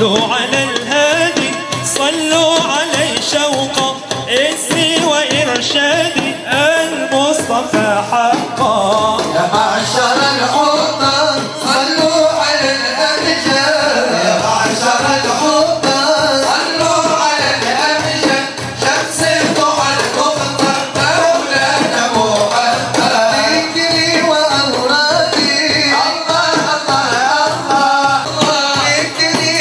صلوا على الهادي صلوا عليه شوقا إسري وإرشادي المصطفى حقا. يا معشر الحطام صلوا على الأمجاد، يا معشر الحطام صلوا على الأمجاد، شمس الضحى المختار مولانا محمد. ذكري وأورادي الله الله الله، ذكري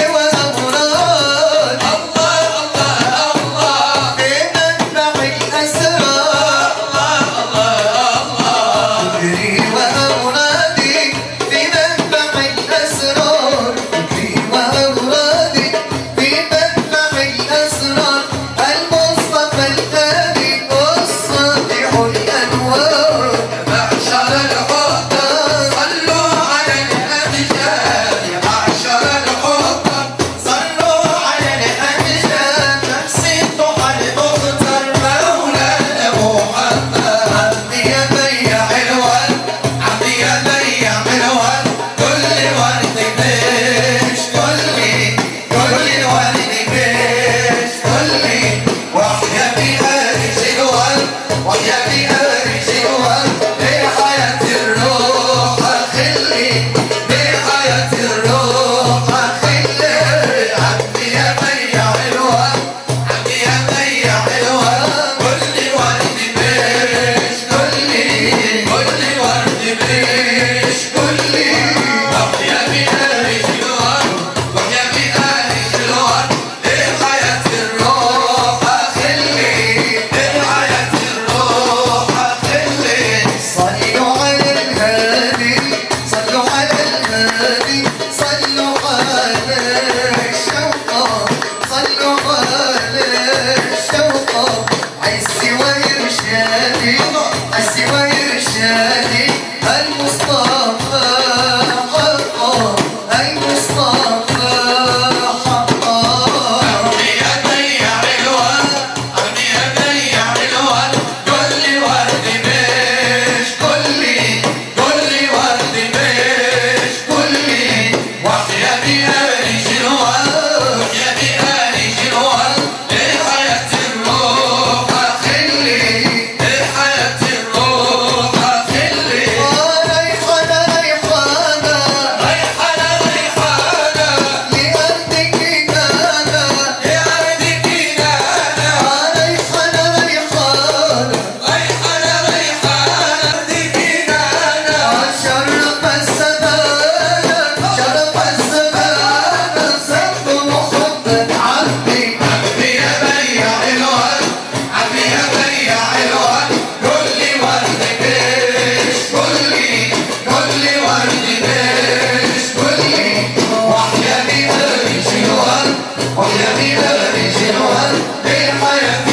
وأورادي الله الله الله، في منبع الأسرار الله الله الله، ذكري وأورادي في منبع الأسرار، ذكري وأورادي في منبع الأسرار، المصطفى الهادي والصادق الأنوار. يا معشر الحطام صلوا على الأمجاد، يا معشر الحطام صلوا على الأمجاد، شمس الضحى المختار مولانا محمد. عمي يا بيع الورد، عمي يا بيع الورد، كل ورد بيش كلي، كل ورد بيش كلي، وحيا بأرج الورد، وحيا بأرج الورد، بحياة الروح خلي، بحياة الروح خلي. عمي يا بيع الورد، عمي يا بيع الورد، كل ورد بيش كلي، كل ورد بيش كلي، وحيا بأرج الورد، وحيا بأرج الورد، بحياة الروح خلي، بحياة الروح خلي. صلوا على الهادي، صلوا على الهادي، صلوا على الشوقة، صلوا على الشوقة، عزي وإرشادي، عزي وإرشادي، المصطفى حقا، المصطفى حقا. عمي يا بيع الورد، عمي يا بيع الورد، كل ورد بيش كلي، كل ورد بيش كلي، وحيا بأرج الورد، وحيا بأرج الورد، بحياة الروح خلي، بحياة الروح خلي. ريحانة ريحانة ريحانة ريحانة، لأرضك نانا، لأرضك نانا، ريحانة ريحانة ريحانة ريحانة، لأرضك نانا، شرف الزمان، شرف الزمان، صب محمد عبدي. عبدي يا بيع الورد، عبدي يا بيع الورد، كل ورد بيش كلي، كل ورد بيش كلي، وحيا بأرج الورد، وحيا بأرج الورد، بحياة